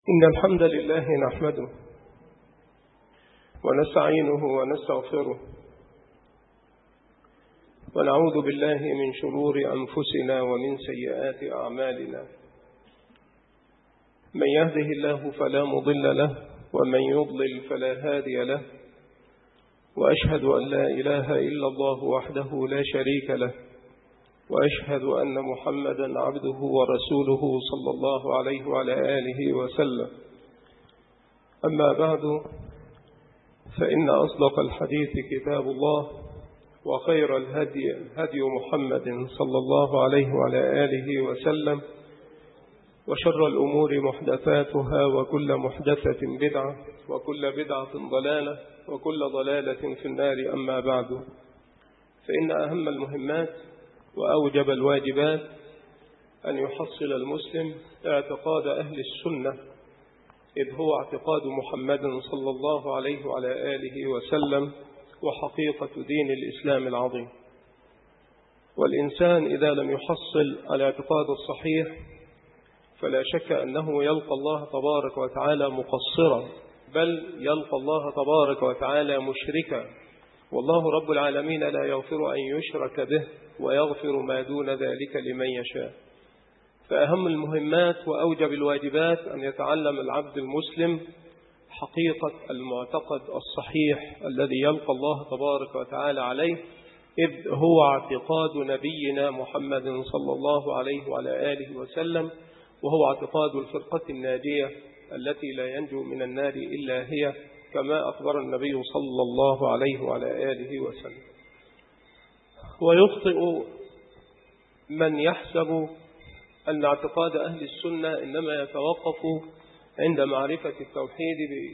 إن الحمد لله نحمده ونستعينه ونستغفره ونعوذ بالله من شرور أنفسنا ومن سيئات أعمالنا. من يهده الله فلا مضل له ومن يضلل فلا هادي له، وأشهد أن لا إله إلا الله وحده لا شريك له، وأشهد أن محمدا عبده ورسوله صلى الله عليه وعلى آله وسلم. أما بعد، فإن أصدق الحديث كتاب الله، وخير الهدي هدي محمد صلى الله عليه وعلى آله وسلم، وشر الأمور محدثاتها، وكل محدثة بدعة، وكل بدعة ضلالة، وكل ضلالة في النار. أما بعد، فإن أهم المهمات وأوجب الواجبات أن يحصل المسلم اعتقاد أهل السنة، إذ هو اعتقاد محمد صلى الله عليه وعلى آله وسلم وحقيقة دين الإسلام العظيم. والإنسان إذا لم يحصل الاعتقاد الصحيح فلا شك أنه يلقى الله تبارك وتعالى مقصرا، بل يلقى الله تبارك وتعالى مشركا، والله رب العالمين لا يغفر أن يشرك به ويغفر ما دون ذلك لمن يشاء. فأهم المهمات وأوجب الواجبات أن يتعلم العبد المسلم حقيقة المعتقد الصحيح الذي يلقى الله تبارك وتعالى عليه، إذ هو اعتقاد نبينا محمد صلى الله عليه وعلى آله وسلم، وهو اعتقاد الفرقة الناجية التي لا ينجو من النار إلا هي، كما أخبر النبي صلى الله عليه وعلى آله وسلم. ويخطئ من يحسب أن اعتقاد أهل السنة إنما يتوقف عند معرفة التوحيد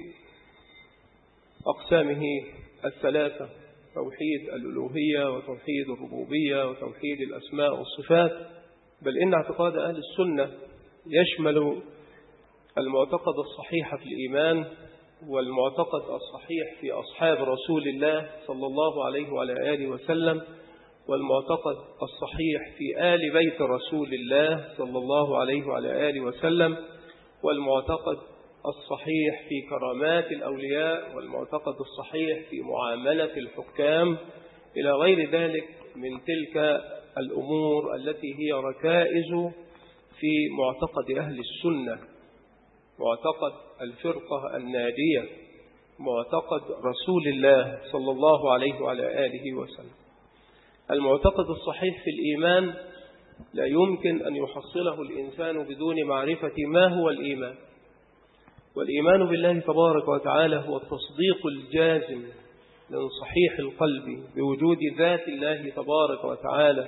بأقسامه الثلاثة: توحيد الألوهية، وتوحيد الربوبية، وتوحيد الأسماء والصفات. بل إن اعتقاد أهل السنة يشمل المعتقد الصحيح في الإيمان، والمعتقد الصحيح في أصحاب رسول الله صلى الله عليه وعلى آله وسلم، والمعتقد الصحيح في آل بيت رسول الله صلى الله عليه وعلى آله وسلم، والمعتقد الصحيح في كرامات الأولياء، والمعتقد الصحيح في معاملة الحكام، إلى غير ذلك من تلك الأمور التي هي ركائز في معتقد أهل السنة: معتقد الفرقة الناجية، معتقد رسول الله صلى الله عليه وعلى آله وسلم. المعتقد الصحيح في الإيمان لا يمكن أن يحصله الإنسان بدون معرفة ما هو الإيمان. والإيمان بالله تبارك وتعالى هو التصديق الجازم من صحيح القلب بوجود ذات الله تبارك وتعالى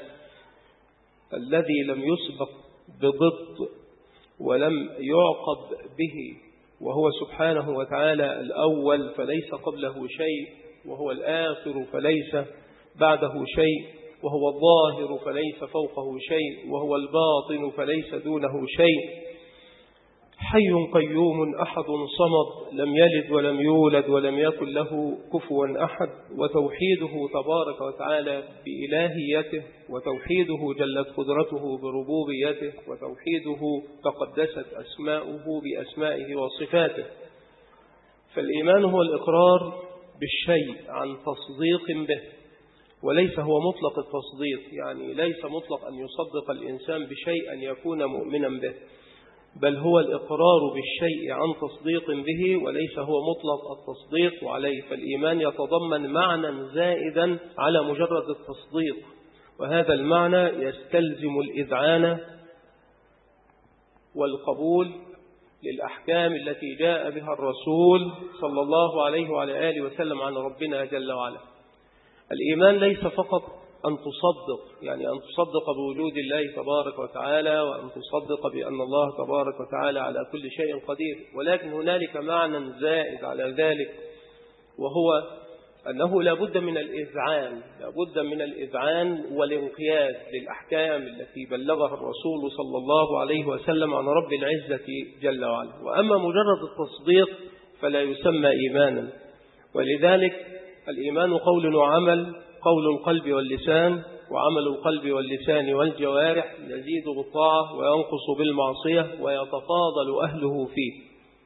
الذي لم يسبق بضد ولم يعقب به، وهو سبحانه وتعالى الأول فليس قبله شيء، وهو الآخر فليس بعده شيء، وهو الظاهر فليس فوقه شيء، وهو الباطن فليس دونه شيء، حي قيوم أحد صمد، لم يلد ولم يولد ولم يكن له كفوا أحد. وتوحيده تبارك وتعالى بإلهيته، وتوحيده جلت قدرته بربوبيته، وتوحيده تقدست أسماؤه بأسمائه وصفاته. فالإيمان هو الإقرار بالشيء عن تصديق به، وليس هو مطلق التصديق، يعني ليس مطلق أن يصدق الإنسان بشيء أن يكون مؤمنا به، بل هو الإقرار بالشيء عن تصديق به، وليس هو مطلق التصديق عليه. فالإيمان يتضمن معنى زائدا على مجرد التصديق، وهذا المعنى يستلزم الإذعان والقبول للأحكام التي جاء بها الرسول صلى الله عليه وعلى آله وسلم عن ربنا جل وعلا. الإيمان ليس فقط أن تصدق، يعني أن تصدق بوجود الله تبارك وتعالى، وأن تصدق بأن الله تبارك وتعالى على كل شيء قدير، ولكن هنالك معنى زائد على ذلك، وهو أنه لا بد من الإذعان، لا بد من الإذعان والانقياد للأحكام التي بلغها الرسول صلى الله عليه وسلم عن رب العزة جل وعلا. وأما مجرد التصديق فلا يسمى إيمانا. ولذلك الإيمان قول وعمل، قول القلب واللسان، وعمل القلب واللسان والجوارح، يزيد بالطاعة وينقص بالمعصية ويتفاضل أهله فيه.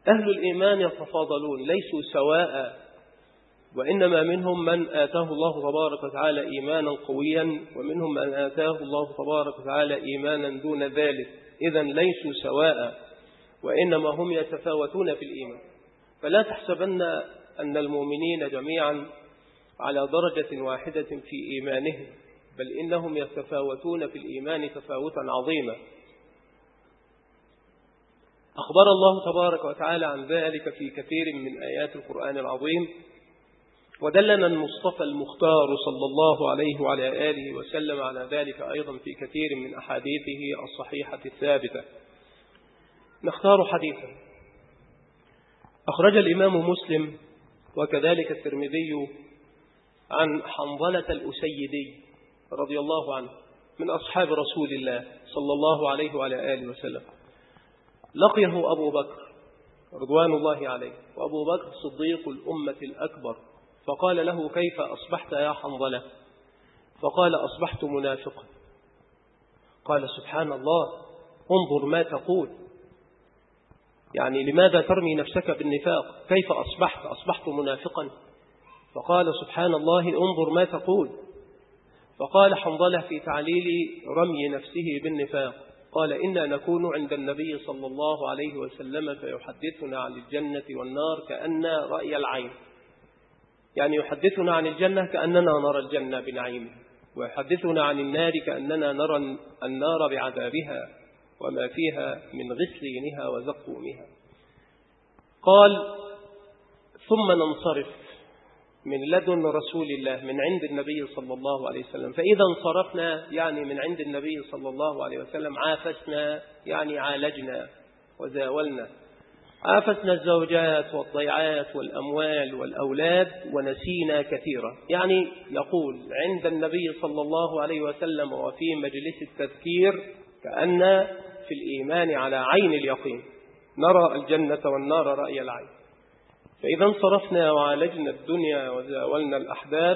أهل الإيمان يتفاضلون ليسوا سواء، وإنما منهم من آتاه الله تبارك وتعالى إيمانا قويا، ومنهم من آتاه الله تبارك وتعالى إيمانا دون ذلك. إذن ليسوا سواء، وإنما هم يتفاوتون في الإيمان. فلا تحسبن أن المؤمنين جميعا على درجة واحدة في إيمانهم، بل إنهم يتفاوتون في الإيمان تفاوتا عظيما. أخبر الله تبارك وتعالى عن ذلك في كثير من آيات القرآن العظيم، ودلنا المصطفى المختار صلى الله عليه وعلى آله وسلم على ذلك أيضا في كثير من أحاديثه الصحيحة الثابتة. نختار حديثا أخرج الإمام مسلم وكذلك الترمذي عن حنظلة الأسيدي رضي الله عنه من أصحاب رسول الله صلى الله عليه وعلى آله وسلم. لقيه أبو بكر رضوان الله عليه، وأبو بكر صديق الأمة الأكبر، فقال له: كيف أصبحت يا حنظلة؟ فقال: أصبحت منافقا. قال: سبحان الله، انظر ما تقول، يعني لماذا ترمي نفسك بالنفاق؟ كيف أصبحت منافقا؟ فقال: سبحان الله، انظر ما تقول. فقال حنظلة في تعليل رمي نفسه بالنفاق: قال: إنا نكون عند النبي صلى الله عليه وسلم فيحدثنا عن الجنة والنار كأن رأي العين، يعني يحدثنا عن الجنة كأننا نرى الجنة بنعيمه، ويحدثنا عن النار كأننا نرى النار بعذابها وما فيها من غسلينها وزقومها. قال: ثم ننصرف من لدن رسول الله من عند النبي صلى الله عليه وسلم، فإذا انصرفنا يعني من عند النبي صلى الله عليه وسلم عافسنا، يعني عالجنا وزاولنا، عافسنا الزوجات والضيعات والأموال والأولاد ونسينا كثيرا. يعني يقول عند النبي صلى الله عليه وسلم وفي مجلس التذكير كأن في الإيمان على عين اليقين، نرى الجنة والنار رأي العين. فإذا انصرفنا وعالجنا الدنيا وزاولنا الأحداث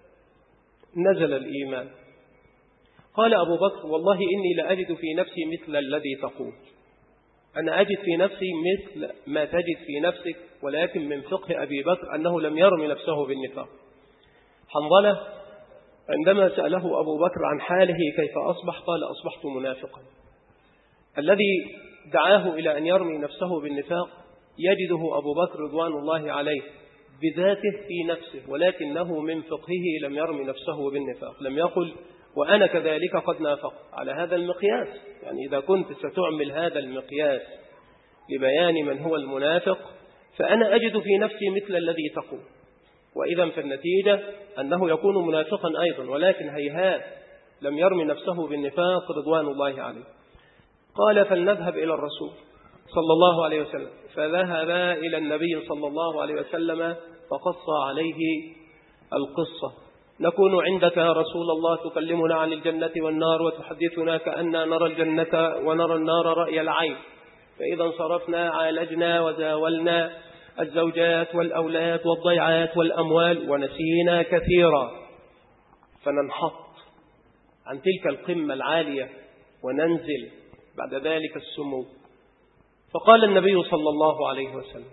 نزل الإيمان. قال أبو بكر: والله إني لأجد في نفسي مثل الذي تقول، أنا أجد في نفسي مثل ما تجد في نفسك، ولكن من فقه أبي بكر أنه لم يرم نفسه بالنفاق. حنظلة عندما سأله أبو بكر عن حاله كيف أصبح، قال: أصبحت منافقا. الذي دعاه إلى أن يرمي نفسه بالنفاق يجده أبو بكر رضوان الله عليه بذاته في نفسه، ولكنه من فقهه لم يرمي نفسه بالنفاق، لم يقل وأنا كذلك قد نافق على هذا المقياس. يعني إذا كنت ستعمل هذا المقياس لبيان من هو المنافق فأنا أجد في نفسي مثل الذي تقول، وإذا فالنتيجة أنه يكون منافقا أيضا، ولكن هيهات لم يرمي نفسه بالنفاق رضوان الله عليه. قال: فلنذهب إلى الرسول صلى الله عليه وسلم. فذهب إلى النبي صلى الله عليه وسلم فقص عليه القصة: نكون عندك يا رسول الله تكلمنا عن الجنة والنار وتحدثنا كأننا نرى الجنة ونرى النار رأي العين، فإذا انصرفنا عالجنا وزاولنا الزوجات والأولاد والضيعات والأموال ونسينا كثيرا، فننحط عن تلك القمة العالية وننزل بعد ذلك السمو. فقال النبي صلى الله عليه وسلم: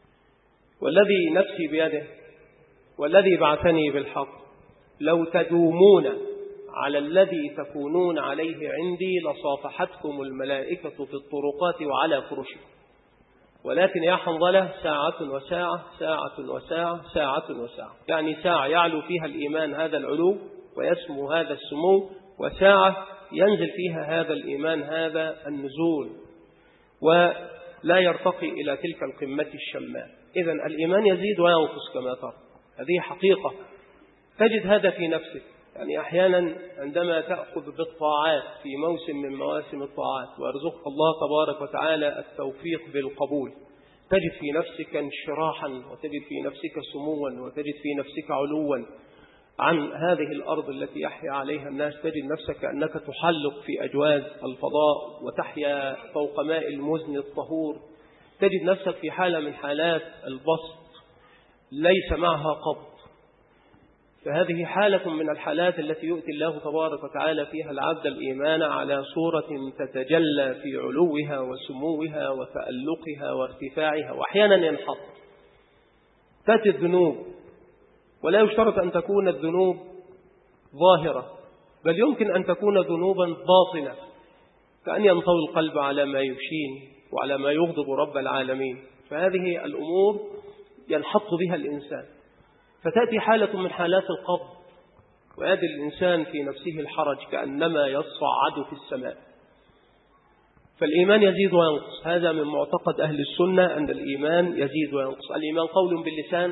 والذي نفسي بيده والذي بعثني بالحق لو تدومون على الذي تكونون عليه عندي لصافحتكم الملائكة في الطرقات وعلى فرشكم، ولكن يا حنظلة ساعة وساعة، ساعة وساعة، ساعة وساعة، يعني ساعة يعلو فيها الإيمان هذا العلو ويسمو هذا السمو، وساعة ينزل فيها هذا الإيمان هذا النزول ولا يرتقي إلى تلك القمة الشماء. إذن الإيمان يزيد وينقص كما ترى، هذه حقيقة تجد هذا في نفسك. يعني أحيانا عندما تأخذ بالطاعات في موسم من مواسم الطاعات ويرزقك الله تبارك وتعالى التوفيق بالقبول، تجد في نفسك انشراحا، وتجد في نفسك سموا، وتجد في نفسك علوا عن هذه الأرض التي يحيا عليها الناس. تجد نفسك أنك تحلق في أجواز الفضاء وتحيا فوق ماء المزن الطهور. تجد نفسك في حالة من حالات البسط ليس معها قبض. فهذه حالة من الحالات التي يؤتي الله تبارك وتعالى فيها العبد الإيمان على صورة تتجلى في علوها وسموها وتألقها وارتفاعها، وأحيانا ينحط. تأتي الذنوب، ولا يشترط أن تكون الذنوب ظاهرة، بل يمكن أن تكون ذنوبا باطنة، كأن ينطوي القلب على ما يشين وعلى ما يغضب رب العالمين. فهذه الأمور ينحط بها الإنسان، فتأتي حالة من حالات القبض، ويجد الإنسان في نفسه الحرج كأنما يصعد في السماء. فالإيمان يزيد وينقص، هذا من معتقد أهل السنة أن الإيمان يزيد وينقص. الإيمان قول باللسان،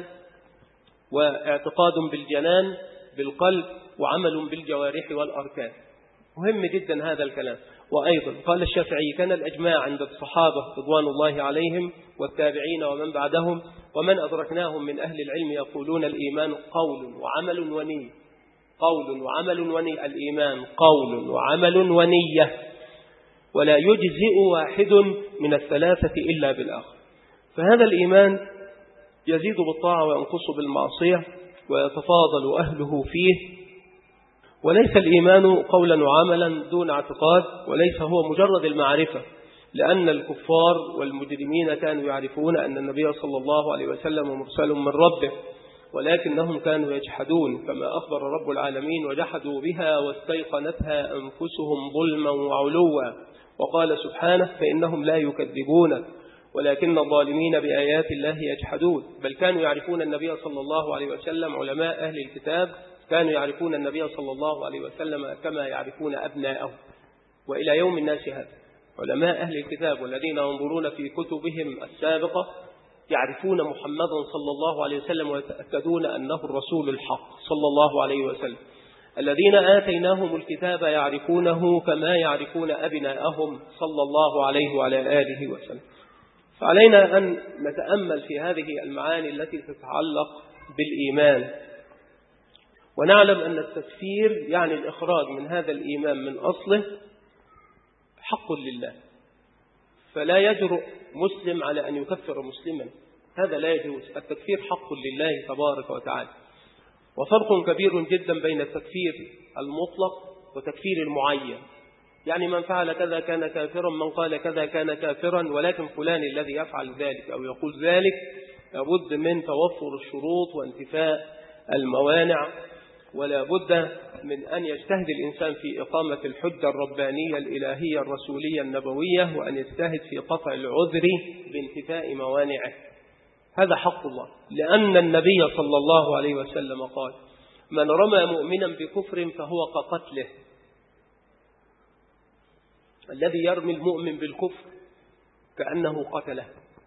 واعتقاد بالجنان بالقلب، وعمل بالجوارح والأركان. مهم جدا هذا الكلام. وأيضا قال الشافعي: كان الأجماع عند الصحابة رضوان الله عليهم والتابعين ومن بعدهم ومن أدركناهم من أهل العلم يقولون الإيمان قول وعمل ونية. قول وعمل ونية، الإيمان قول وعمل ونية، ولا يجزئ واحد من الثلاثة إلا بالآخر. فهذا الإيمان يزيد بالطاعة وينقص بالمعصية، ويتفاضل أهله فيه. وليس الإيمان قولا وعملا دون اعتقاد، وليس هو مجرد المعرفة، لأن الكفار والمجرمين كانوا يعرفون أن النبي صلى الله عليه وسلم مرسل من ربه، ولكنهم كانوا يجحدون، كما أخبر رب العالمين: وجحدوا بها واستيقنتها أنفسهم ظلما وعلوا. وقال سبحانه: فإنهم لا يكذبون ولكن الظالمين بآيات الله يجحدون. بل كانوا يعرفون النبي صلى الله عليه وسلم. علماء أهل الكتاب كانوا يعرفون النبي صلى الله عليه وسلم كما يعرفون أبناءه، وإلى يوم الناس هذا علماء أهل الكتاب والذين ينظرون في كتبهم السابقة يعرفون محمدا صلى الله عليه وسلم، ويتأكدون أنه الرسول الحق صلى الله عليه وسلم. الذين آتيناهم الكتاب يعرفونه كما يعرفون أبناءهم صلى الله عليه وعلى آله وسلم. فعلينا أن نتأمل في هذه المعاني التي تتعلق بالإيمان، ونعلم أن التكفير يعني الإخراج من هذا الإيمان من أصله حق لله، فلا يجرؤ مسلم على أن يكفر مسلما، هذا لا يجوز. التكفير حق لله تبارك وتعالى. وفرق كبير جدا بين التكفير المطلق وتكفير المعين. يعني من فعل كذا كان كافرا، من قال كذا كان كافرا، ولكن فلان الذي يفعل ذلك أو يقول ذلك لابد من توفر الشروط وانتفاء الموانع، ولا بد من أن يجتهد الإنسان في إقامة الحجة الربانية الإلهية الرسولية النبوية، وأن يجتهد في قطع العذر بانتفاء موانعه. هذا حق الله، لأن النبي صلى الله عليه وسلم قال: من رمى مؤمنا بكفر فهو كقتله. الذي يرمي المؤمن بالكفر كأنه قتله.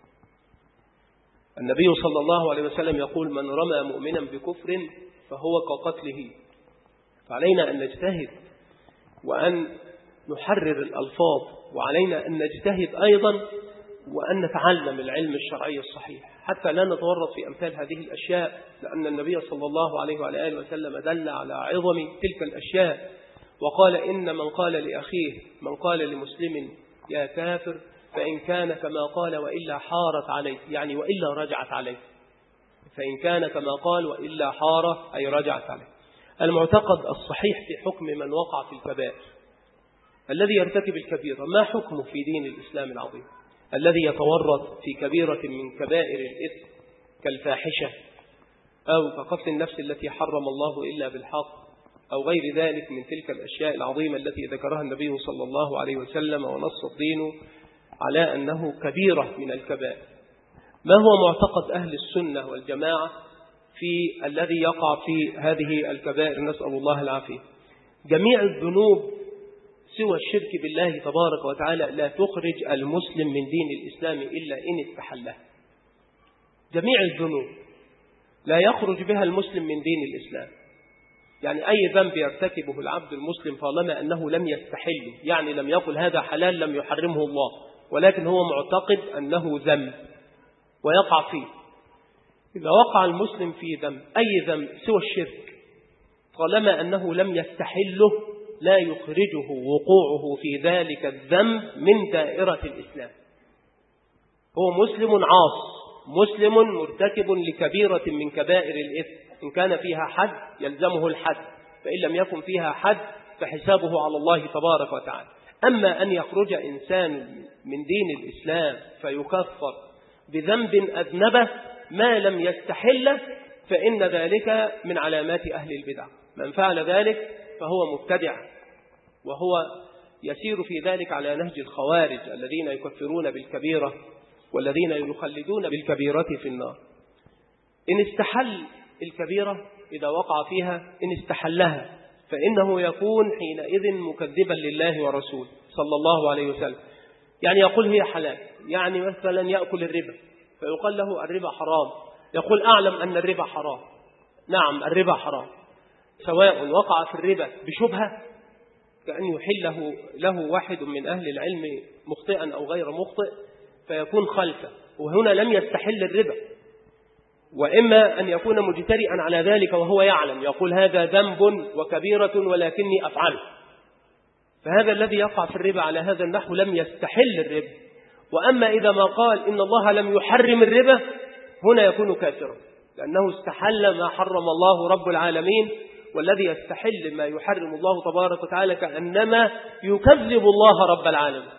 النبي صلى الله عليه وسلم يقول: من رمى مؤمنا بكفر فهو كقتله. فعلينا أن نجتهد وأن نحرر الألفاظ، وعلينا أن نجتهد أيضا وأن نتعلم العلم الشرعي الصحيح حتى لا نتورط في أمثال هذه الأشياء، لأن النبي صلى الله عليه وعلى آله وسلم دل على عظم تلك الأشياء، وقال: إن من قال لأخيه، من قال لمسلم يا كافر، فإن كان كما قال وإلا حارت عليه، يعني وإلا رجعت عليه. فإن كان كما قال وإلا حارت أي رجعت عليه. المعتقد الصحيح في حكم من وقع في الكبائر، الذي يرتكب الكبيرة، ما حكمه في دين الإسلام العظيم؟ الذي يتورط في كبيرة من كبائر الإثم كالفاحشة أو كقتل النفس التي حرم الله إلا بالحق أو غير ذلك من تلك الأشياء العظيمة التي ذكرها النبي صلى الله عليه وسلم ونص الدين على أنه كبيرة من الكبائر. ما هو معتقد أهل السنة والجماعة في الذي يقع في هذه الكبائر؟ نسأل الله العافية. جميع الذنوب سوى الشرك بالله تبارك وتعالى لا تخرج المسلم من دين الإسلام إلا إن استحله. جميع الذنوب لا يخرج بها المسلم من دين الإسلام. يعني أي ذنب يرتكبه العبد المسلم طالما أنه لم يستحله، يعني لم يقل هذا حلال لم يحرمه الله، ولكن هو معتقد أنه ذنب ويقع فيه. إذا وقع المسلم في ذنب، أي ذنب سوى الشرك، طالما أنه لم يستحله لا يخرجه وقوعه في ذلك الذنب من دائرة الإسلام. هو مسلم عاص مسلم مرتكب لكبيرة من كبائر الإثم، إن كان فيها حد يلزمه الحد، فإن لم يكن فيها حد فحسابه على الله تبارك وتعالى. أما أن يخرج إنسان من دين الإسلام فيكفر بذنب أذنبه ما لم يستحله فإن ذلك من علامات أهل البدع. من فعل ذلك فهو مبتدع، وهو يسير في ذلك على نهج الخوارج الذين يكفرون بالكبيرة والذين يخلدون بالكبيرة في النار. إن استحل الكبيرة إذا وقع فيها إن استحلها فإنه يكون حينئذ مكذبا لله ورسوله صلى الله عليه وسلم. يعني يقول هي حلال، يعني مثلا يأكل الربا فيقال له الربا حرام، يقول أعلم أن الربا حرام، نعم الربا حرام، سواء وقع في الربا بشبهة كأن يحله له واحد من أهل العلم مخطئا أو غير مخطئ فيكون خلفه، وهنا لم يستحل الربا، وإما أن يكون مجترئا على ذلك وهو يعلم، يقول هذا ذنب وكبيرة ولكني أفعله، فهذا الذي يقع في الربا على هذا النحو لم يستحل الربا. وأما إذا ما قال إن الله لم يحرم الربا هنا يكون كافرا، لأنه استحل ما حرم الله رب العالمين، والذي يستحل ما يحرم الله تبارك وتعالى كأنما يكذب الله رب العالمين.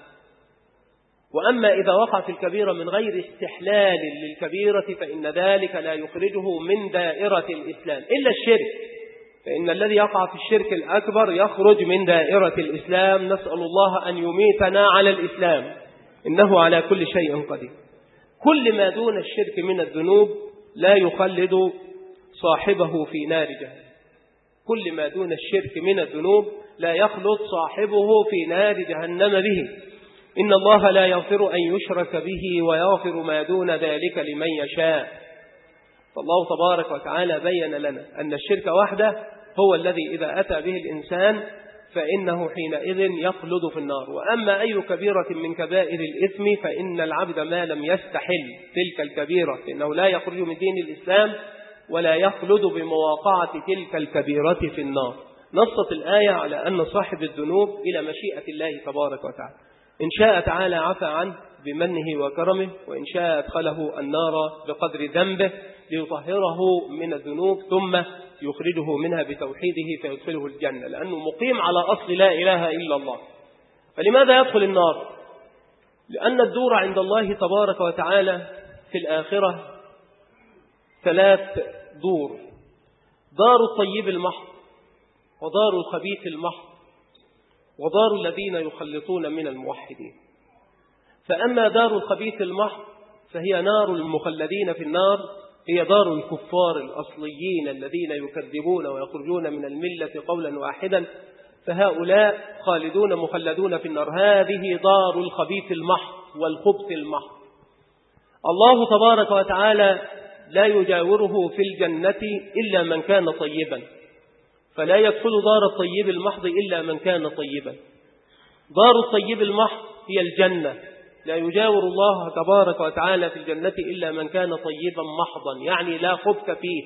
وأما إذا وقع في الكبيرة من غير استحلال للكبيرة فإن ذلك لا يخرجه من دائرة الإسلام إلا الشرك، فإن الذي يقع في الشرك الأكبر يخرج من دائرة الإسلام. نسأل الله أن يميتنا على الإسلام، إنه على كل شيء قدير. كل ما دون الشرك من الذنوب لا يخلد صاحبه في نار جهنم، كل ما دون الشرك من الذنوب لا يخلد صاحبه في نار جهنم به. إن الله لا يغفر أن يشرك به ويغفر ما دون ذلك لمن يشاء. فالله تبارك وتعالى بين لنا أن الشرك وحده هو الذي إذا أتى به الإنسان فإنه حينئذ يخلد في النار. وأما أي كبيرة من كبائر الإثم فإن العبد ما لم يستحل تلك الكبيرة فإنه لا يخرج من دين الإسلام ولا يخلد بمواقعة تلك الكبيرة في النار. نصت الآية على أن صاحب الذنوب إلى مشيئة الله تبارك وتعالى، إن شاء تعالى عفى عنه بمنه وكرمه، وإن شاء أدخله النار بقدر ذنبه ليطهره من الذنوب ثم يخرجه منها بتوحيده فيدخله الجنة، لأنه مقيم على أصل لا إله إلا الله. فلماذا يدخل النار؟ لأن الدور عند الله تبارك وتعالى في الآخرة 3 دور: دار الطيب المحض، ودار الخبيث المحض، ودار الذين يخلطون من الموحدين. فأما دار الخبيث المحض فهي نار المخلدين في النار، هي دار الكفار الأصليين الذين يكذبون ويخرجون من الملة قولا واحدا، فهؤلاء خالدون مخلدون في النار. هذه دار الخبيث المحض والخبث المحض. الله تبارك وتعالى لا يجاوره في الجنة إلا من كان طيبا، فلا يدخل دار الطيب المحض إلا من كان طيبا. دار الطيب المحض هي الجنة، لا يجاور الله تبارك وتعالى في الجنة إلا من كان طيبا محضا، يعني لا خبث فيه.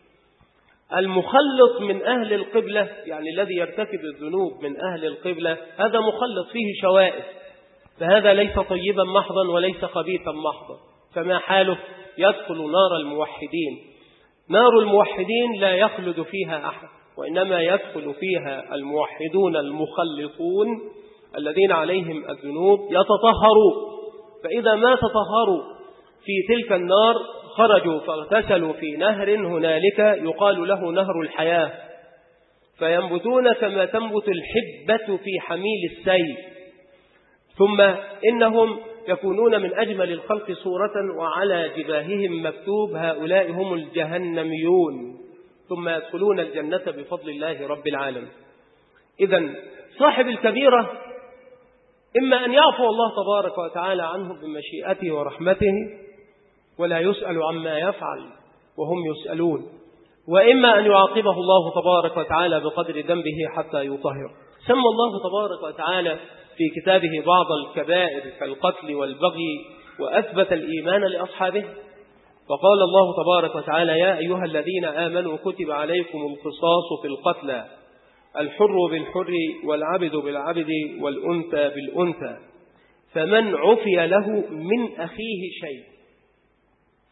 المخلط من أهل القبلة، يعني الذي يرتكب الذنوب من أهل القبلة، هذا مخلط فيه شوائب، فهذا ليس طيبا محضا وليس خبيثا محضا. فما حاله؟ يدخل نار الموحدين. نار الموحدين لا يخلد فيها أحد، وإنما يدخل فيها الموحدون المخلطون الذين عليهم الذنوب يتطهروا، فإذا ما تطهروا في تلك النار خرجوا فاغتسلوا في نهر هنالك يقال له نهر الحياة، فينبتون كما تنبت الحبة في حميل السيل، ثم إنهم يكونون من أجمل الخلق صورة وعلى جباههم مكتوب هؤلاء هم الجهنميون، ثم يدخلون الجنة بفضل الله رب العالمين. إذن صاحب الكبيرة إما أن يعفو الله تبارك وتعالى عنه بمشيئته ورحمته ولا يسأل عما يفعل وهم يسألون، وإما أن يعاقبه الله تبارك وتعالى بقدر ذنبه حتى يطهر. سمى الله تبارك وتعالى في كتابه بعض الكبائر كالقتل والبغي وأثبت الإيمان لأصحابه، فقال الله تبارك وتعالى: يا أيها الذين آمنوا كتب عليكم القصاص في القتلى، الحر بالحر والعبد بالعبد والأنثى بالأنثى، فمن عفي له من أخيه شيء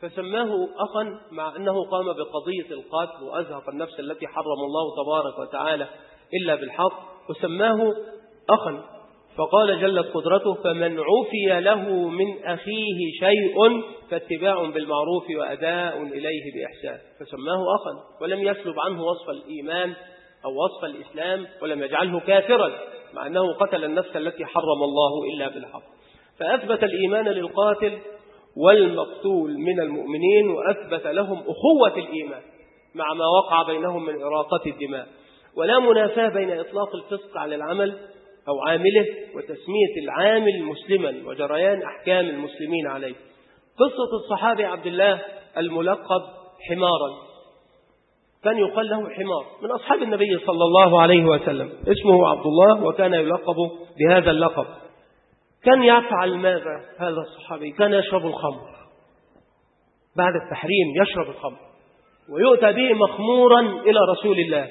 فسماه أخا مع أنه قام بقضية القتل وأزهق النفس التي حرم الله تبارك وتعالى إلا بالحق، وسماه أخا. فقال جلت قدرته: فمن عفي له من أخيه شيء فاتباع بالمعروف وأداء إليه بإحسان. فسماه أخا ولم يسلب عنه وصف الإيمان أو وصف الإسلام، ولم يجعله كافرا مع أنه قتل النفس التي حرم الله إلا بالحق. فأثبت الإيمان للقاتل والمقتول من المؤمنين، وأثبت لهم أخوة الإيمان مع ما وقع بينهم من إراقة الدماء، ولا منافاة بين إطلاق الفسق على العمل أو عامله وتسمية العامل مسلما وجريان أحكام المسلمين عليه. قصة الصحابي عبد الله الملقب حمارا، كان يقال له حمار، من أصحاب النبي صلى الله عليه وسلم، اسمه عبد الله وكان يلقب بهذا اللقب. كان يفعل ماذا هذا الصحابي؟ كان يشرب الخمر بعد التحريم، يشرب الخمر ويؤتى به مخمورا إلى رسول الله،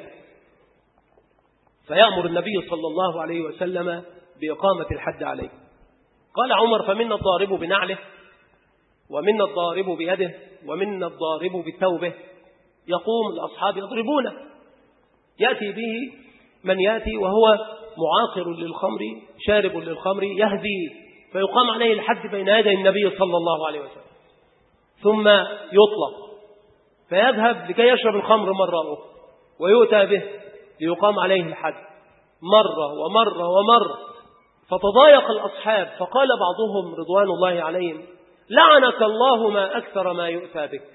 فيأمر النبي صلى الله عليه وسلم بإقامة الحد عليه. قال عمر: فمنا الضارب بنعله، ومنا الضارب بيده، ومنا الضارب بثوبه. يقوم الأصحاب يضربونه، يأتي به من يأتي وهو معاقر للخمر شارب للخمر يهدي، فيقام عليه الحد بين يدي النبي صلى الله عليه وسلم، ثم يطلق فيذهب لكي يشرب الخمر مرة أخرى، ويؤتى به ليقام عليه الحد مرة ومرة ومرة. فتضايق الأصحاب، فقال بعضهم رضوان الله عليهم: لعنك الله ما أكثر ما يؤتى بك.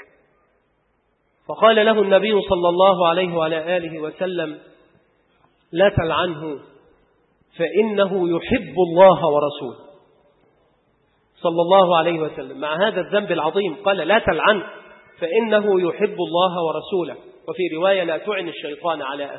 فقال له النبي صلى الله عليه وعلى آله وسلم: لا تلعنه فإنه يحب الله ورسوله. صلى الله عليه وسلم مع هذا الذنب العظيم قال: لا تلعنه فإنه يحب الله ورسوله. وفي رواية: لا تعن الشيطان على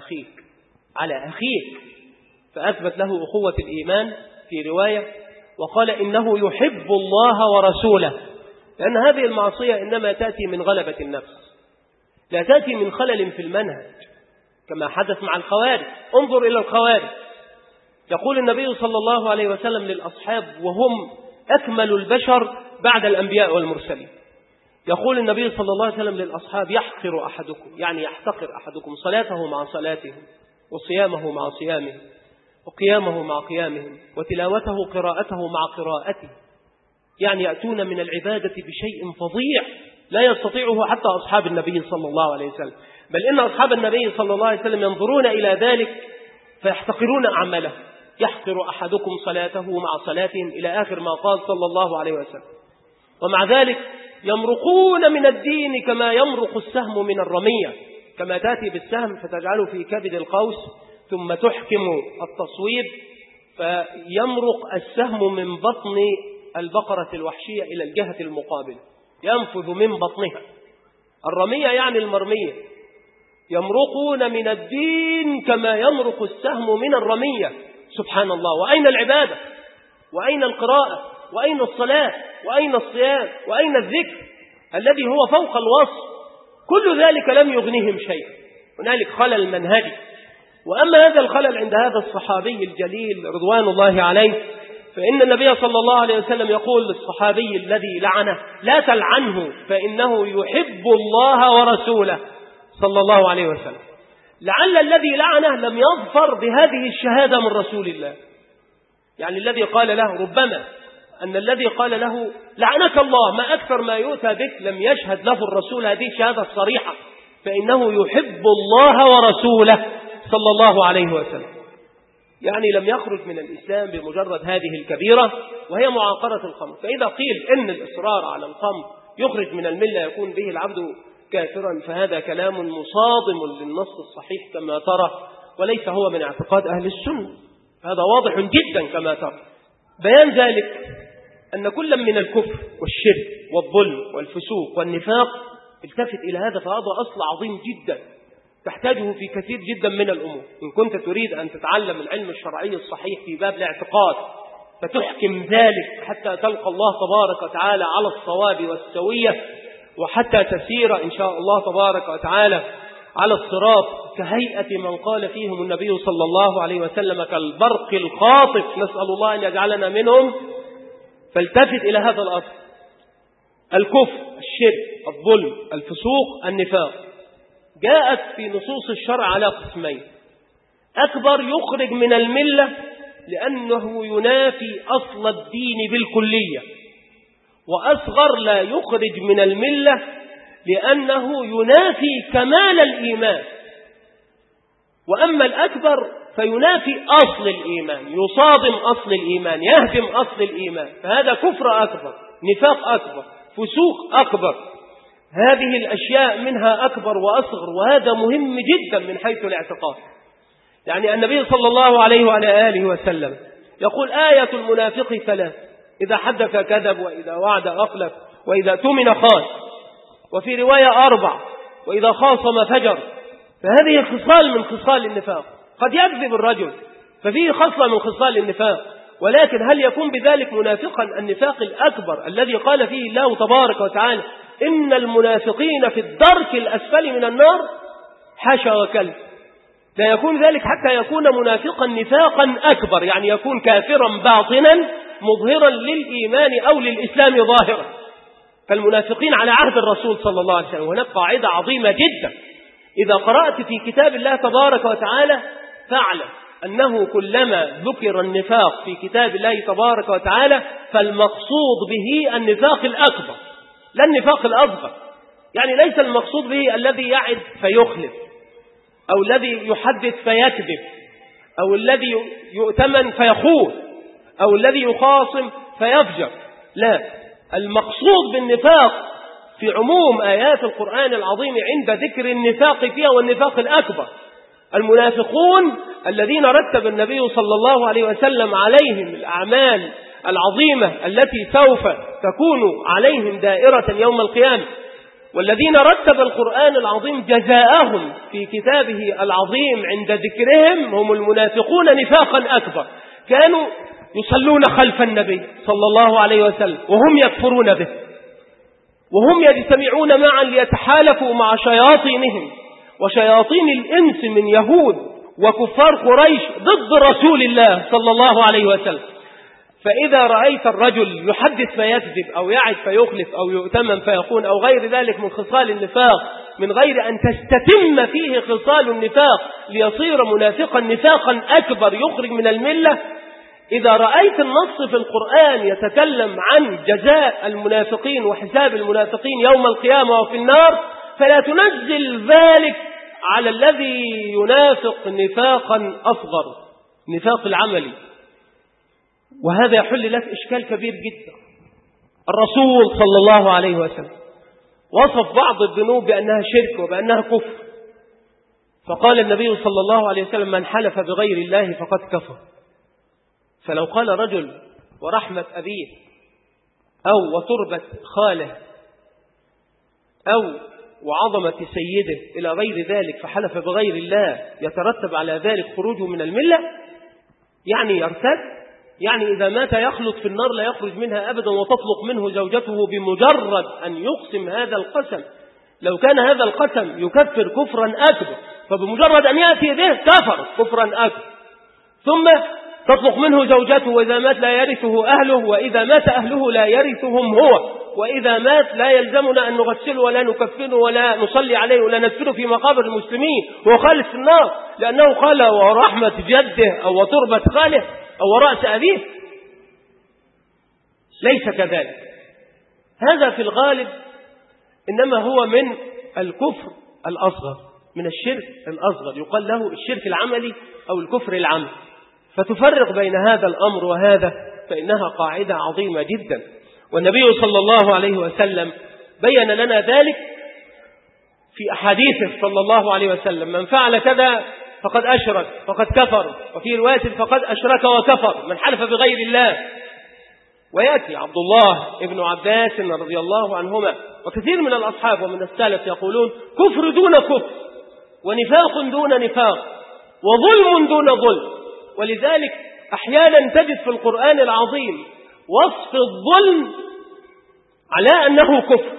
أخيك، فأثبت له أخوة الإيمان في رواية، وقال: إنه يحب الله ورسوله، لأن هذه المعصية إنما تأتي من غلبة النفس، لا تأتي من خلل في المنهج كما حدث مع الخوارج. انظر إلى الخوارج، يقول النبي صلى الله عليه وسلم للأصحاب وهم أكمل البشر بعد الأنبياء والمرسلين، يقول النبي صلى الله عليه وسلم للأصحاب: يحقر أحدكم، يعني يحتقر أحدكم، صلاته مع صلاتهم، وصيامه مع صيامهم، وقيامه مع قيامهم، وتلاوته قراءته مع قراءته، يعني يأتون من العبادة بشيء فظيع لا يستطيعه حتى أصحاب النبي صلى الله عليه وسلم، بل إن أصحاب النبي صلى الله عليه وسلم ينظرون إلى ذلك فيحتقرون أعماله. يحقر أحدكم صلاته مع صلاتهم إلى آخر ما قال صلى الله عليه وسلم. ومع ذلك يمرقون من الدين كما يمرق السهم من الرمية، كما تأتي بالسهم فتجعله في كبد القوس ثم تحكم التصويب فيمرق السهم من بطن البقرة الوحشية إلى الجهة المقابلة، ينفذ من بطنها. الرمية يعني المرمية. يمرقون من الدين كما يمرق السهم من الرمية. سبحان الله. وأين العبادة؟ وأين القراءة؟ وأين الصلاة؟ وأين الصيام؟ وأين الذكر الذي هو فوق الوصف؟ كل ذلك لم يغنيهم شيء، هنالك خلل منهجي. وأما هذا الخلل عند هذا الصحابي الجليل رضوان الله عليه، فإن النبي صلى الله عليه وسلم يقول للصحابي الذي لعنه: لا تلعنه فإنه يحب الله ورسوله، صلى الله عليه وسلم. لعل الذي لعنه لم يظفر بهذه الشهادة من رسول الله، يعني الذي قال له، ربما أن الذي قال له لعنك الله ما أكثر ما يؤتى بك لم يشهد له الرسول هذه الشهادة الصريحة، فإنه يحب الله ورسوله صلى الله عليه وسلم. يعني لم يخرج من الإسلام بمجرد هذه الكبيرة وهي معاقرة الخمر. فإذا قيل إن الإصرار على الخمر يخرج من الملة يكون به العبد كافرا، فهذا كلام مصادم للنص الصحيح كما ترى، وليس هو من اعتقاد أهل السنة. هذا واضح جدا كما ترى. بيان ذلك أن كل من الكفر والشرك والظلم والفسوق والنفاق التفت إلى هذا، فهذا أصل عظيم جدا تحتاجه في كثير جدا من الأمور. إن كنت تريد أن تتعلم العلم الشرعي الصحيح في باب الاعتقاد فتحكم ذلك حتى تلقى الله تبارك وتعالى على الصواب والسوية، وحتى تسير إن شاء الله تبارك وتعالى على الصراط كهيئة من قال فيهم النبي صلى الله عليه وسلم: كالبرق الخاطف، نسأل الله أن يجعلنا منهم. فالتفت إلى هذا الأصل: الكفر، الشرك، الظلم، الفسوق، النفاق، جاءت في نصوص الشرع على قسمين: أكبر يخرج من الملة لأنه ينافي أصل الدين بالكلية، وأصغر لا يخرج من الملة لأنه ينافي كمال الإيمان. وأما الأكبر فينافي أصل الإيمان، يصادم أصل الإيمان، يهدم أصل الإيمان، فهذا كفر أكبر، نفاق أكبر، فسوق أكبر. هذه الأشياء منها أكبر وأصغر، وهذا مهم جدا من حيث الاعتقاد. يعني النبي صلى الله عليه وعلى آله وسلم يقول: آية المنافق ثلاث: إذا حدث كذب، وإذا وعد أخلف، وإذا اؤتمن خان، وفي رواية 4: وإذا خاصم فجر. فهذه خصال من خصال النفاق. قد يكذب الرجل ففيه خصلة من خصال النفاق، ولكن هل يكون بذلك منافقا؟ النفاق الأكبر الذي قال فيه الله تبارك وتعالى: إن المنافقين في الدرك الأسفل من النار، حاشا وكلا. لا يكون ذلك حتى يكون منافقا نفاقا أكبر، يعني يكون كافرا باطنا مظهرا للإيمان أو للإسلام ظاهرا، فالمنافقين على عهد الرسول صلى الله عليه وسلم. هناك قاعدة عظيمة جدا: إذا قرأت في كتاب الله تبارك وتعالى فاعلم أنه كلما ذكر النفاق في كتاب الله تبارك وتعالى فالمقصود به النفاق الأكبر لا النفاق الأصغر. يعني ليس المقصود به الذي يعد فيخلف، أو الذي يحدث فيكذب، أو الذي يؤتمن فيخون، أو الذي يخاصم فيفجر. لا، المقصود بالنفاق في عموم آيات القرآن العظيم عند ذكر النفاق فيها والنفاق الأكبر المنافقون الذين رتب النبي صلى الله عليه وسلم عليهم الأعمال العظيمة التي سوف تكون عليهم دائرة يوم القيامة، والذين رتب القرآن العظيم جزاءهم في كتابه العظيم عند ذكرهم هم المنافقون نفاقا أكبر. كانوا يصلون خلف النبي صلى الله عليه وسلم وهم يكفرون به، وهم يجتمعون معا ليتحالفوا مع شياطينهم وشياطين الإنس من يهود وكفار قريش ضد رسول الله صلى الله عليه وسلم. فإذا رأيت الرجل يحدث فيكذب، أو يعد فيخلف، أو يؤتمن فيخون، أو غير ذلك من خصال النفاق، من غير أن تستتم فيه خصال النفاق ليصير منافقا نفاقا أكبر يخرج من الملة، إذا رأيت النص في القرآن يتكلم عن جزاء المنافقين وحساب المنافقين يوم القيامة وفي النار، فلا تنزل ذلك على الذي ينافق نفاقا أصغر، نفاق العملي. وهذا يحل لك إشكال كبير جدا. الرسول صلى الله عليه وسلم وصف بعض الذنوب بأنها شرك وبأنها كفر، فقال النبي صلى الله عليه وسلم: من حلف بغير الله فقد كفر. فلو قال رجل ورحمة أبيه أو وتربة خاله أو وعظمة سيده إلى غير ذلك فحلف بغير الله، يترتب على ذلك خروجه من الملة، يعني يرتد، يعني إذا مات يخلد في النار لا يخرج منها أبدا، وتطلق منه زوجته بمجرد أن يقسم هذا القسم. لو كان هذا القسم يكفر كفرا أكبر، فبمجرد أن يأتي به كفر كفرا أكبر. ثم تطلق منه زوجته، وإذا مات لا يرثه أهله، وإذا مات أهله لا يرثهم هو، وإذا مات لا يلزمنا أن نغسله ولا نكفنه ولا نصلي عليه ولا ندفنه في مقابر المسلمين، هو خالد في النار، لأنه قال ورحمة جده أو وتربة خاله أو رأس أبيه. ليس كذلك، هذا في الغالب إنما هو من الكفر الأصغر، من الشرك الأصغر، يقال له الشرك العملي أو الكفر العملي. فتفرق بين هذا الأمر وهذا، فإنها قاعدة عظيمة جدا، والنبي صلى الله عليه وسلم بين لنا ذلك في أحاديثه صلى الله عليه وسلم: من فعل كذا فقد أشرك فقد كفر، وفي رواية فقد أشرك وكفر من حلف بغير الله. ويأتي عبد الله ابن عباس رضي الله عنهما وكثير من الأصحاب ومن السلف يقولون: كفر دون كفر، ونفاق دون نفاق، وظلم دون ظلم. ولذلك أحيانا تجد في القرآن العظيم وصف الظلم على أنه كفر،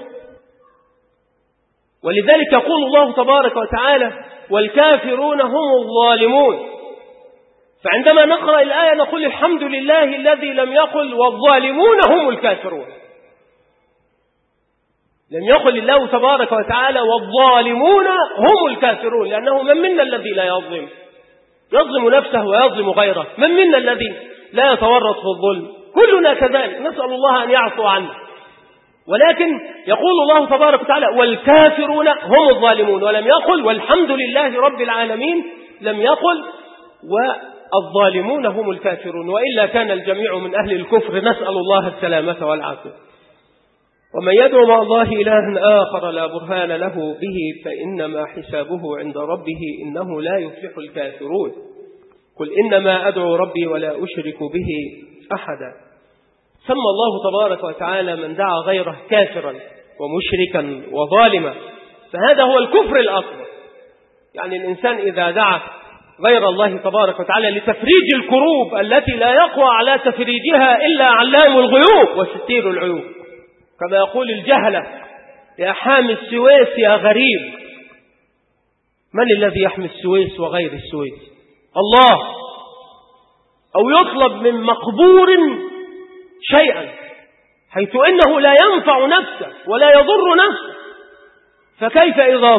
ولذلك يقول الله تبارك وتعالى: والكافرون هم الظالمون. فعندما نقرأ الآية نقول: الحمد لله الذي لم يقل والظالمون هم الكافرون. لم يقل الله تبارك وتعالى والظالمون هم الكافرون، لأنه من منا الذي لا يظلم نفسه ويظلم غيره؟ من منا الذي لا يتورط في الظلم؟ كلنا كذلك، نسأل الله أن يعفو عنا. ولكن يقول الله تبارك وتعالى والكافرون هم الظالمون، ولم يقل والحمد لله رب العالمين، لم يقل والظالمون هم الكافرون، وإلا كان الجميع من أهل الكفر، نسأل الله السلامة والعافية. ومن يدعو مع الله إلها آخر لا برهان له به فإنما حسابه عند ربه إنه لا يفلح الكافرون. قل إنما أدعو ربي ولا أشرك به أحدا. سمى الله تبارك وتعالى من دعا غيره كافرا ومشركا وظالما، فهذا هو الكفر الأكبر. يعني الإنسان إذا دعا غير الله تبارك وتعالى لتفريج الكروب التي لا يقوى على تفريجها إلا علام الغيوب وستير العيوب، كما يقول الجهلة يا حامي السويس يا غريب. من الذي يحمي السويس وغير السويس؟ الله. أو يطلب من مقبور شيئا حيث إنه لا ينفع نفسه ولا يضر نفسه، فكيف إذا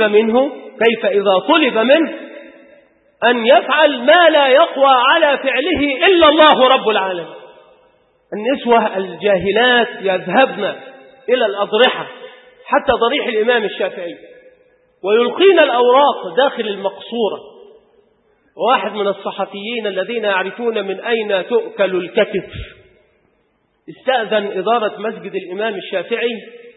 طلب منه أن يفعل ما لا يقوى على فعله إلا الله رب العالمين؟ النسوة الجاهلات يذهبن إلى الأضرحة حتى ضريح الإمام الشافعي ويلقين الأوراق داخل المقصورة. واحد من الصحفيين الذين يعرفون من أين تؤكل الكتف استأذن إدارة مسجد الإمام الشافعي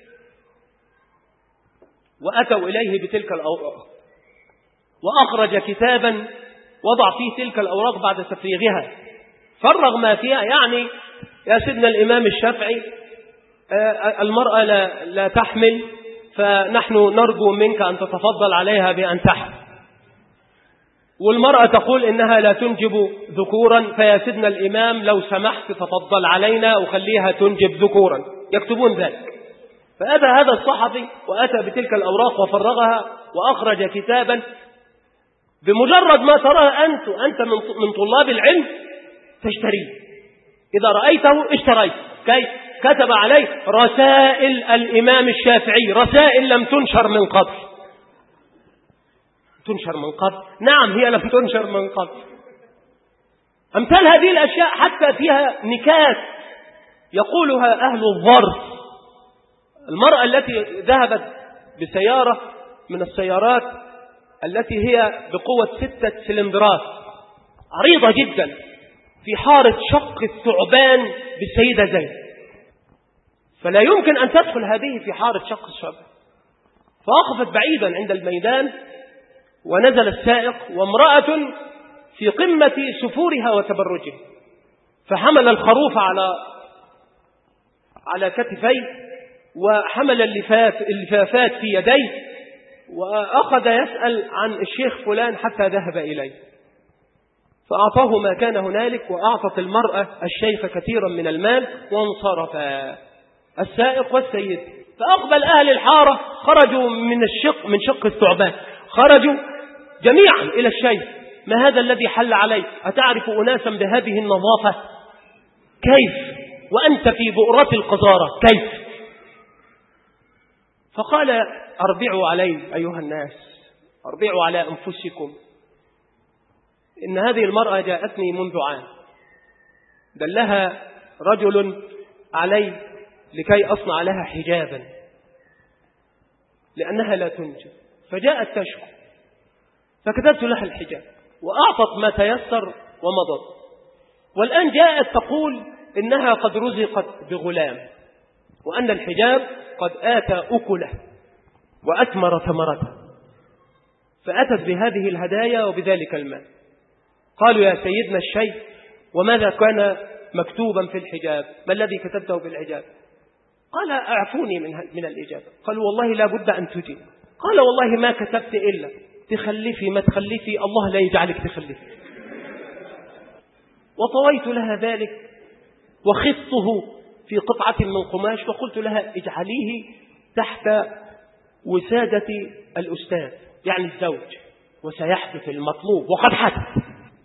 وأتوا إليه بتلك الأوراق، وأخرج كتابا وضع فيه تلك الأوراق بعد تفريغها، فرغ ما فيها. يعني يا سيدنا الإمام الشافعي المرأة لا تحمل، فنحن نرجو منك أن تتفضل عليها بأن تحمل. والمرأة تقول إنها لا تنجب ذكورا، فيا سيدنا الإمام لو سمحت تفضل علينا وخليها تنجب ذكورا. يكتبون ذلك. فأتى هذا الصحفي وأتى بتلك الأوراق وفرغها وأخرج كتابا بمجرد ما تراه أنت من طلاب العلم تشتريه، إذا رأيته اشتريت. كيف؟ كتب عليه رسائل الإمام الشافعي، رسائل لم تنشر من قبل. تنشر من قبل؟ نعم، هي لم تنشر من قبل. أمثال هذه الأشياء حتى فيها نكات يقولها أهل الظرف. المرأة التي ذهبت بسيارة من السيارات التي هي بقوة 6 سلندرات عريضة جدا في حارة شق الثعبان بالسيدة زينب، فلا يمكن أن تدخل هذه في حارة شق الثعبان، فوقفت بعيدا عند الميدان ونزل السائق وامرأة في قمة سفورها وتبرجها، فحمل الخروف على كتفيه وحمل اللفافات في يديه وأخذ يسأل عن الشيخ فلان حتى ذهب إليه، فأعطاه ما كان هنالك، وأعطت المرأة الشيخ كثيرا من المال وانصرف السائق والسيد. فأقبل أهل الحارة خرجوا من شق الثعبان، خرجوا جميعا إلى الشيخ. ما هذا الذي حل عليك؟ أتعرف أناسا بهذه النظافة؟ كيف وأنت في بؤرة القذارة؟ كيف؟ فقال أربعوا علي أيها الناس، أربعوا على أنفسكم، إن هذه المرأة جاءتني منذ عام، دلها رجل علي لكي أصنع لها حجابا لأنها لا تنجب، فجاءت تشكو فكتبت لها الحجاب وأعطت ما تيسر ومضت، والآن جاءت تقول إنها قد رزقت بغلام وأن الحجاب قد آتى أكله وأثمر ثمرته، فأتت بهذه الهدايا وبذلك المال. قالوا يا سيدنا الشيخ وماذا كان مكتوبا في الحجاب؟ ما الذي كتبته في الحجاب؟ قال أعفوني من الإجابة. قالوا والله لا بد أن تجيب. قال والله ما كتبت إلا تخلفي ما تخلفي، الله لا يجعلك تخلفي. وطويت لها ذلك وخطه في قطعة من قماش وقلت لها اجعليه تحت وسادة الأستاذ يعني الزوج وسيحدث المطلوب، وقد حدث.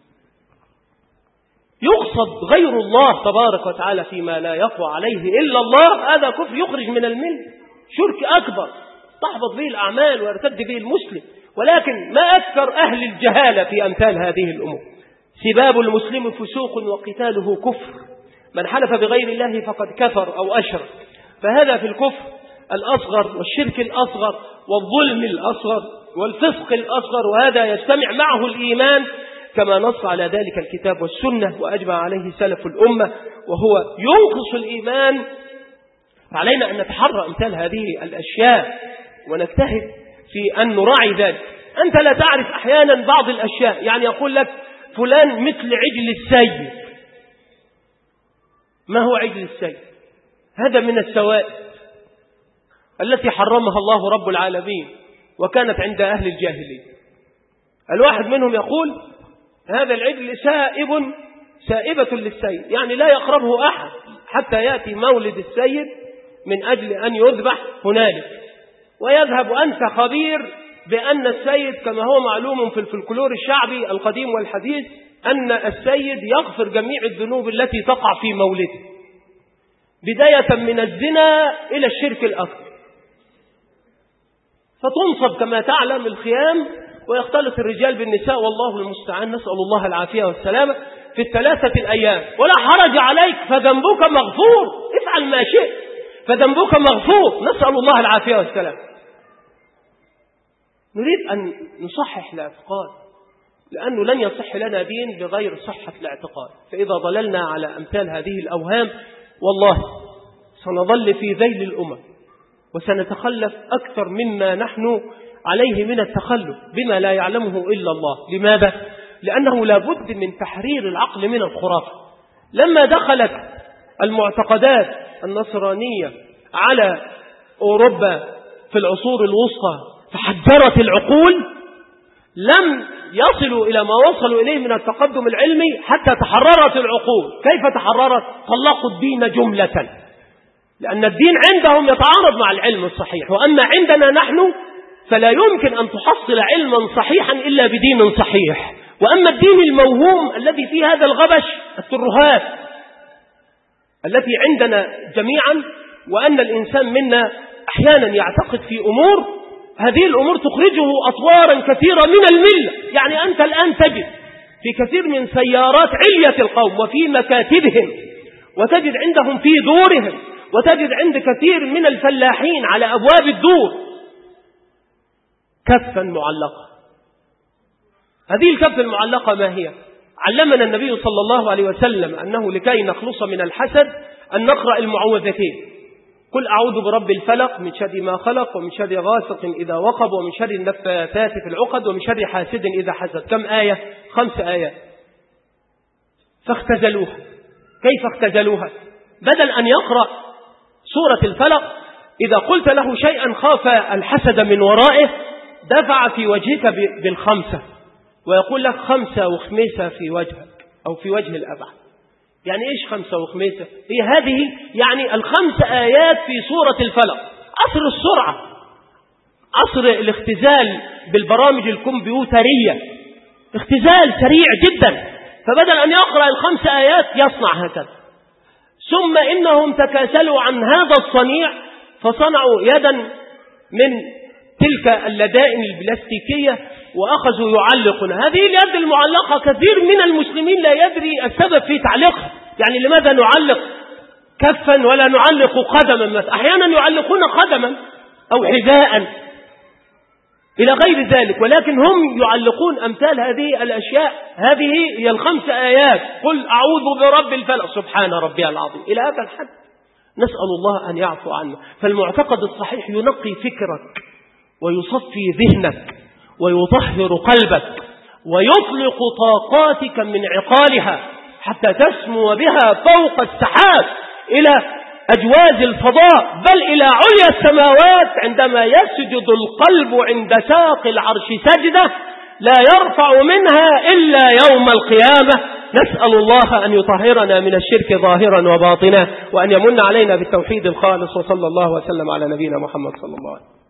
يقصد غير الله تبارك وتعالى فيما لا يقوى عليه إلا الله، هذا كفر يخرج من الملة. شرك أكبر تحبط به الأعمال ويرتد به المسلم. ولكن ما أكثر أهل الجهالة في أمثال هذه الأمور. سباب المسلم فسوق وقتاله كفر، من حلف بغير الله فقد كفر أو أشرك. فهذا في الكفر الأصغر والشرك الأصغر والظلم الأصغر والفسق الأصغر، وهذا يجتمع معه الإيمان كما نص على ذلك الكتاب والسنة وأجمع عليه سلف الأمة، وهو ينقص الإيمان. فعلينا أن نتحرى أمثال هذه الأشياء ونجتهد في أن نراعي ذلك. أنت لا تعرف أحيانا بعض الأشياء، يعني يقول لك فلان مثل عجل السيد. ما هو عجل السيد؟ هذا من السوائب التي حرمها الله رب العالمين وكانت عند أهل الجاهلية. الواحد منهم يقول هذا العجل سائبة للسيد، يعني لا يقربه أحد حتى يأتي مولد السيد من أجل أن يذبح هنالك. ويذهب أنت خبير بأن السيد كما هو معلوم في الفلكلور الشعبي القديم والحديث أن السيد يغفر جميع الذنوب التي تقع في مولده، بداية من الزنا إلى الشرك الأكبر. فتنصب كما تعلم الخيام ويختلط الرجال بالنساء، والله المستعان، نسأل الله العافية والسلامة، في الثلاثة الأيام. ولا حرج عليك فذنبك مغفور، افعل ما شئت فذنبك مغفور، نسأل الله العافية والسلامة. نريد أن نصحح الاعتقاد، لأنه لن يصح لنا دين بغير صحة الاعتقاد. فإذا ضللنا على أمثال هذه الأوهام والله سنظل في ذيل الأمم وسنتخلف أكثر مما نحن عليه من التخلف بما لا يعلمه إلا الله. لماذا؟ لأنه لابد من تحرير العقل من الخرافة. لما دخلت المعتقدات النصرانية على أوروبا في العصور الوسطى فحجرت العقول، لم يصلوا إلى ما وصلوا إليه من التقدم العلمي حتى تحررت العقول. كيف تحررت؟ طلقوا الدين جملة، لأن الدين عندهم يتعارض مع العلم الصحيح، وأما عندنا نحن فلا يمكن أن تحصل علما صحيحا إلا بدين صحيح. وأما الدين الموهوم الذي فيه هذا الغبش، الترهات التي عندنا جميعا، وأن الإنسان منا أحيانا يعتقد في أمور، هذه الأمور تخرجه أطوارا كثيرة من الملة. يعني أنت الآن تجد في كثير من سيارات علية القوم وفي مكاتبهم، وتجد عندهم في دورهم، وتجد عند كثير من الفلاحين على أبواب الدور كفا معلقة. هذه الكفة المعلقة ما هي؟ علمنا النبي صلى الله عليه وسلم أنه لكي نخلص من الحسد أن نقرأ المعوذتين: قل أعوذ برب الفلق من شر ما خلق، ومن شر غاسق إذا وقب، ومن شر النفاثات في العقد، ومن شر حاسد إذا حسد. كم آية؟ 5 آيات. فاختزلوها. كيف اختزلوها؟ بدل أن يقرأ سورة الفلق إذا قلت له شيئا خاف الحسد من ورائه دفع في وجهك ب5 ويقول لك 5 وخميسة في وجهك أو في وجه الأبعد. يعني إيش 5 وخميسة؟ هي هذه يعني 5 آيات في سورة الفلق. عصر السرعة، عصر الاختزال بالبرامج الكمبيوترية، اختزال سريع جدا. فبدل أن يقرأ 5 آيات يصنع هكذا. ثم إنهم تكاسلوا عن هذا الصنيع فصنعوا يدا من تلك اللدائن البلاستيكية وأخذوا يعلقون. هذه اليد المعلقة كثير من المسلمين لا يدري السبب في تعليقها. يعني لماذا نعلق كفا ولا نعلق قدما مثلا؟ أحيانا يعلقون قدما أو حذاء إلى غير ذلك، ولكن هم يعلقون أمثال هذه الأشياء. هذه هي 5 آيات: قل أعوذ برب الفلق، سبحان ربي العظيم، إلى هذا الحد. نسأل الله أن يعفو عنا. فالمعتقد الصحيح ينقي فكرك ويصفي ذهنك ويطهر قلبك ويطلق طاقاتك من عقالها حتى تسمو بها فوق السحاب إلى أجواز الفضاء، بل إلى عليا السماوات، عندما يسجد القلب عند ساق العرش سجدة لا يرفع منها إلا يوم القيامة. نسأل الله أن يطهرنا من الشرك ظاهرا وباطنا، وأن يمن علينا بالتوحيد الخالص. وصلى الله وسلم على نبينا محمد صلى الله عليه وسلم.